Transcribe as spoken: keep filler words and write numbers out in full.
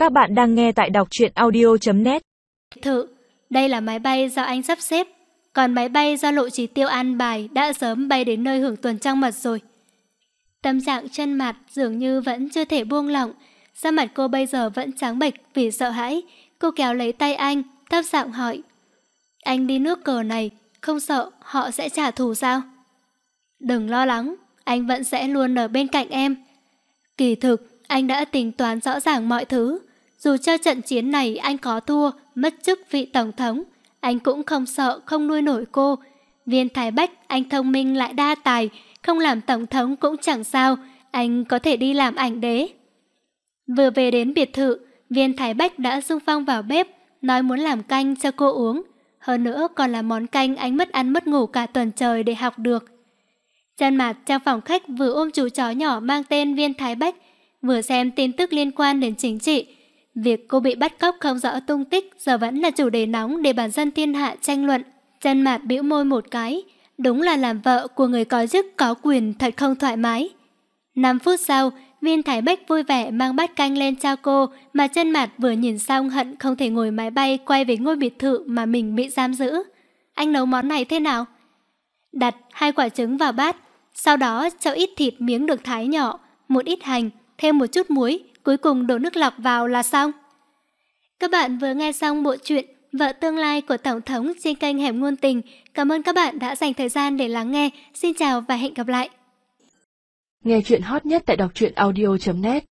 Các bạn đang nghe tại đọc truyện audio chấm net. Thự, đây là máy bay do anh sắp xếp, còn máy bay do Lộ Chí Tiêu an bài đã sớm bay đến nơi hưởng tuần trăng mật rồi. Tâm trạng Chân Mạt dường như vẫn chưa thể buông lỏng, da mặt cô bây giờ vẫn trắng bệch vì sợ hãi. Cô kéo lấy tay anh, thấp giọng hỏi: anh đi nước cờ này, không sợ họ sẽ trả thù sao? Đừng lo lắng, anh vẫn sẽ luôn ở bên cạnh em. Kỳ thực, anh đã tính toán rõ ràng mọi thứ. Dù cho trận chiến này anh có thua, mất chức vị tổng thống, anh cũng không sợ không nuôi nổi cô. Viên Thái Bách, anh thông minh lại đa tài, không làm tổng thống cũng chẳng sao, anh có thể đi làm ảnh đế. Vừa về đến biệt thự, Viên Thái Bách đã xung phong vào bếp, nói muốn làm canh cho cô uống. Hơn nữa còn là món canh anh mất ăn mất ngủ cả tuần trời để học được. Chân Mạt trong phòng khách vừa ôm chú chó nhỏ mang tên Viên Thái Bách, vừa xem tin tức liên quan đến chính trị. Việc cô bị bắt cóc không rõ tung tích giờ vẫn là chủ đề nóng để bản dân thiên hạ tranh luận. Chân Mạt bĩu môi một cái, đúng là làm vợ của người có chức có quyền thật không thoải mái. Năm phút sau, Viên Thái Bách vui vẻ mang bát canh lên cho cô, mà Chân Mạt vừa nhìn xong hận không thể ngồi máy bay quay về ngôi biệt thự mà mình bị giam giữ. Anh nấu món này thế nào? Đặt hai quả trứng vào bát, sau đó cho ít thịt miếng được thái nhỏ, một ít hành, thêm một chút muối, cuối cùng đổ nước lọc vào là xong. Các bạn vừa nghe xong bộ truyện Vợ tương lai của Tổng thống trên kênh Hẻm Ngôn Tình. Cảm ơn các bạn đã dành thời gian để lắng nghe. Xin chào và hẹn gặp lại. Nghe truyện hot nhất tại đọc truyện audio chấm net.